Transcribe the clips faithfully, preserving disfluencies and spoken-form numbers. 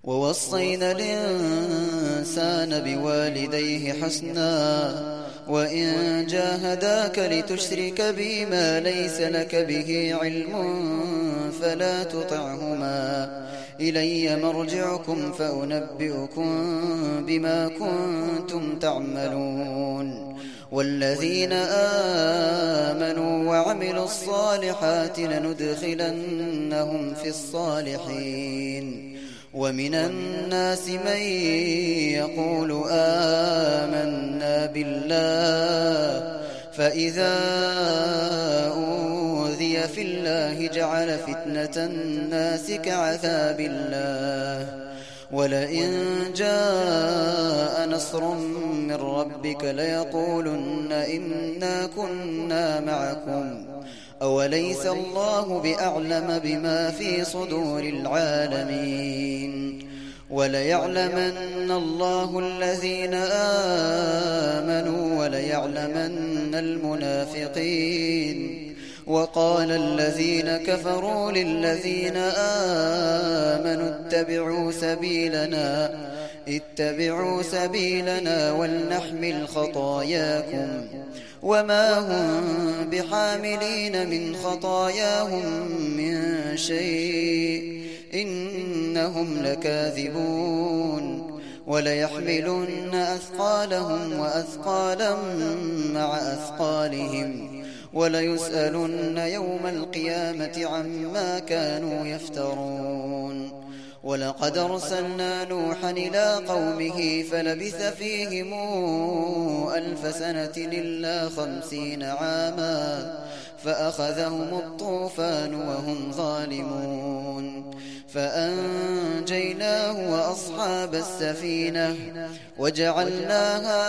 ووصينا الإنسان بوالديه حسنا وإن جاهداك لتشرك بي ما ليس لك به علم فلا تطعهما إلي مرجعكم فأنبئكم بما كنتم تعملون والذين آمنوا وعملوا الصالحات لندخلنهم في الصالحين ومن الناس من يقول آمنا بالله فإذا أوذي في الله جعل فتنة الناس كعذاب الله ولئن جاء نصر من ربك ليقولن إنا كنا معكم أوليس الله بأعلم بما في صدور العالمين وليعلمن الله الذين آمنوا وليعلمن المنافقين وقال الذين كفروا للذين آمنوا اتبعوا سبيلنا اتبعوا سبيلنا ولنحمل خطاياكم وما هم بحاملين من خطاياهم من شيء إنهم لكاذبون وليحملن أثقالهم وأثقالا مع أثقالهم وليسألن يوم القيامة عما كانوا يفترون ولقد أرسلنا نوحا إلى قومه فلبث فيهم ألف سنة إلا خمسين عاما فأخذهم الطوفان وهم ظالمون فأنجيناه وأصحاب السفينة وجعلناها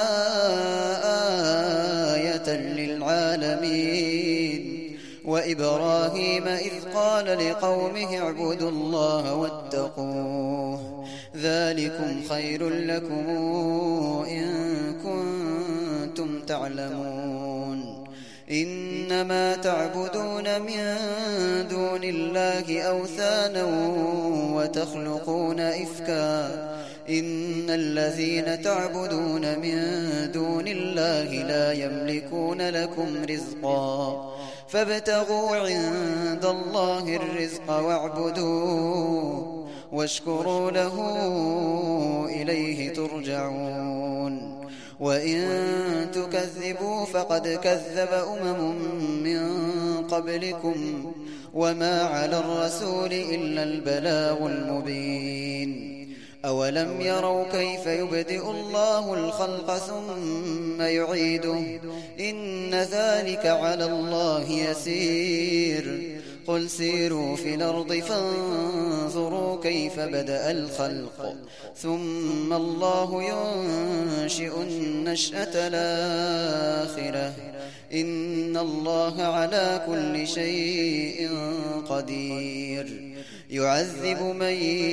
آية للعالمين وإبراهيم إذ قال لقومه اعبدوا الله واتقوه ذلكم خير لكم إن كنتم تعلمون إنما تعبدون من دون الله أوثانا وتخلقون إفكا إن الذين تعبدون من دون الله لا يملكون لكم رزقا فابتغوا عند الله الرزق واعبدوه واشكروا له إليه ترجعون وإن تكذبوا فقد كذب أمم من قبلكم وما على الرسول إلا البلاغ المبين أولم يروا كيف يبدئ الله الخلق ثم يعيده إن ذلك على الله يسير قل سيروا في الأرض فانظروا كيف بدأ الخلق ثم الله ينشئ النشأة الآخرة إن الله على كل شيء قدير يعذب من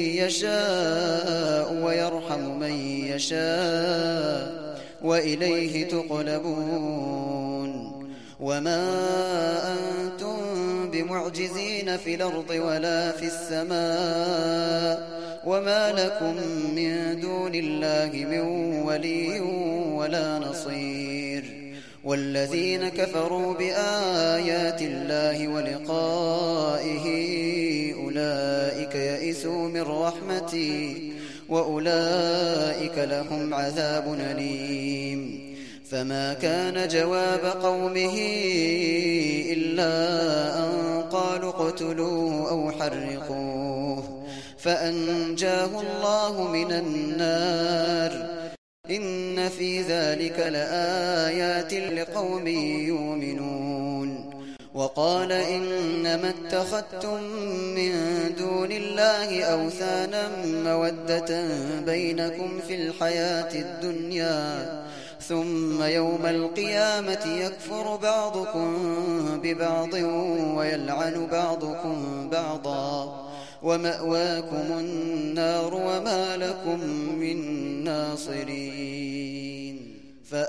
يشاء ويرحم من يشاء وإليه تقلبون وما أنتم بمعجزين في الأرض ولا في السماء وما لكم من دون الله من ولي ولا نصير والذين كفروا بآيات الله ولقائه أولئك يئسوا من رحمتي وأولئك لهم عذاب أليم فما كان جواب قومه إلا أن قالوا اقتلوه أو حرقوه فأنجاه الله من النار إن في ذلك لآيات لقوم يؤمنون وقال إنما اتخذتم من دون الله أوثانا مودة بينكم في الحياة الدنيا ثم يوم القيامة يكفر بعضكم ببعض ويلعن بعضكم بعضا ومأواكم النار وما لكم من ناصرين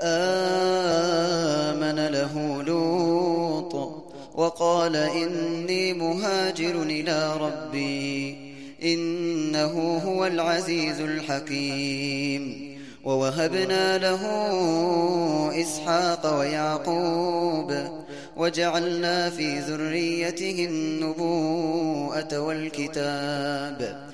فآمن له لوط وقال إني مهاجر إلى ربي إنه هو العزيز الحكيم. ووهبنا له إسحاق ويعقوب وجعلنا في ذريته النبوءة والكتاب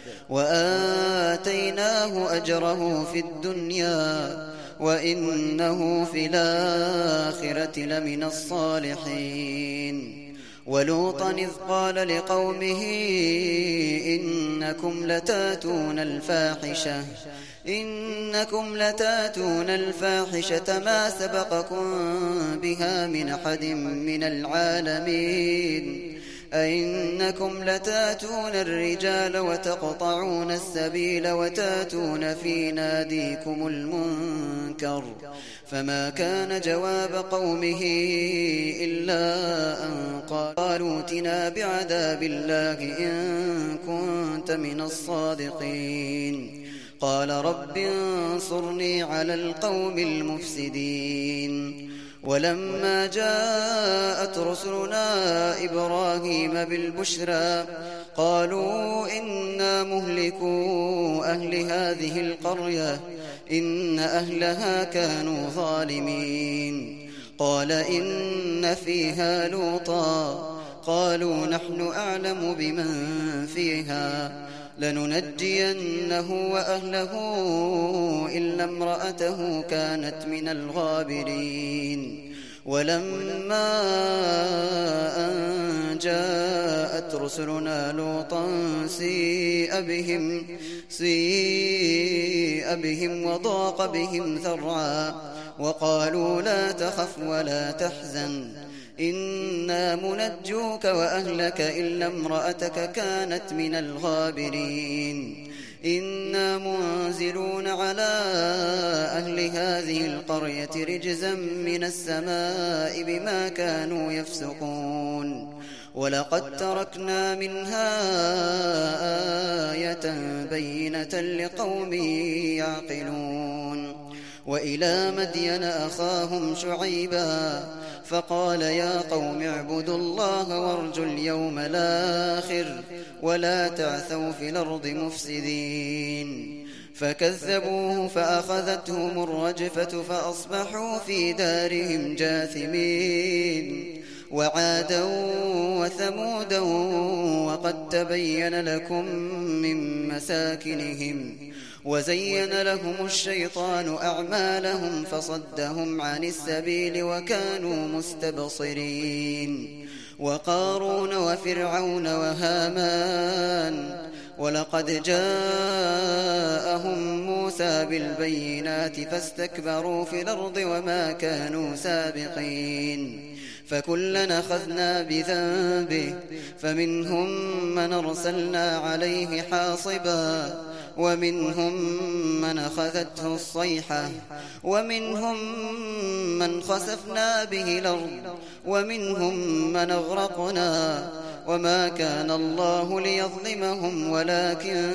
وآتيناه أجره في الدنيا وإنه في الآخرة لمن الصالحين. ولوطا إذ قال لقومه إنكم لتاتون الفاحشة إنكم لتاتون الفاحشة ما سبقكم بها من أحد من العالمين أئنكم لتاتون الرجال وتقطعون السبيل وتاتون في ناديكم المنكر. فما كان جواب قومه إلا أن قالوا ائتنا بعذاب الله إن كنت من الصادقين. قال رب انصرني على القوم المفسدين. ولما جاءت رسلنا إبراهيم بالبشرى قالوا إنا مهلكو أهل هذه القرية إن أهلها كانوا ظالمين. قال إن فيها لوطا قالوا نحن أعلم بمن فيها لننجينه وأهله إلا امرأته كانت من الغابرين. ولما أن جاءت رسلنا لوطا سيء بهم, سيء بهم وضاق بهم ذرعا وقالوا لا تخف ولا تحزن إنا منجوك وأهلك إلا امرأتك كانت من الغابرين. إنا منزلون على أهل هذه القرية رجزا من السماء بما كانوا يفسقون. ولقد تركنا منها آية بينة لقوم يعقلون. وإلى مدين أخاهم شعيبا فقال يا قوم اعبدوا الله وارجوا اليوم الآخر ولا تعثوا في الأرض مفسدين. فكذبوه فأخذتهم الرجفة فأصبحوا في دارهم جاثمين. وعادا وثمودا وقد تبين لكم من مساكنهم وزين لهم الشيطان أعمالهم فصدهم عن السبيل وكانوا مستبصرين. وقارون وفرعون وهامان ولقد جاءهم موسى بالبينات فاستكبروا في الأرض وما كانوا سابقين. فكلنا أخذنا بذنبه فمنهم من أرسلنا عليه حاصبا ومنهم من أخذته الصيحة ومنهم من خسفنا به الأرض ومنهم من أغرقنا وما كان الله ليظلمهم ولكن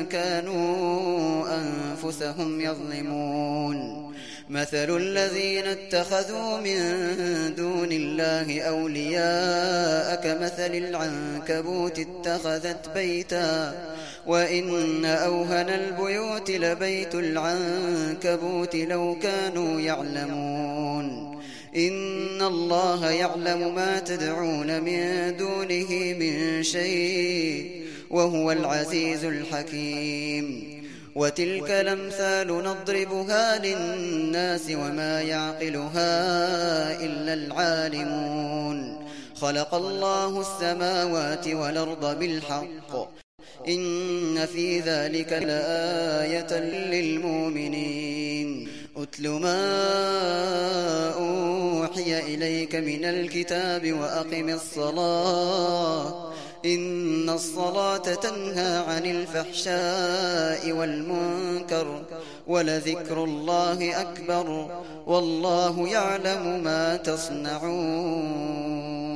كانوا أنفسهم يظلمون. مثل الذين اتخذوا من دون الله أولياء كمثل العنكبوت اتخذت بيتا وإن أوهن البيوت لبيت العنكبوت لو كانوا يعلمون. إن الله يعلم ما تدعون من دونه من شيء وهو العزيز الحكيم. وتلك الأمثال نضربها للناس وما يعقلها إلا العالمون. خلق الله السماوات والأرض بالحق إن في ذلك لآية للمؤمنين. أتل ما أوحي إليك من الكتاب وأقم الصلاة إن الصلاة تنهى عن الفحشاء والمنكر ولذكر الله أكبر والله يعلم ما تصنعون.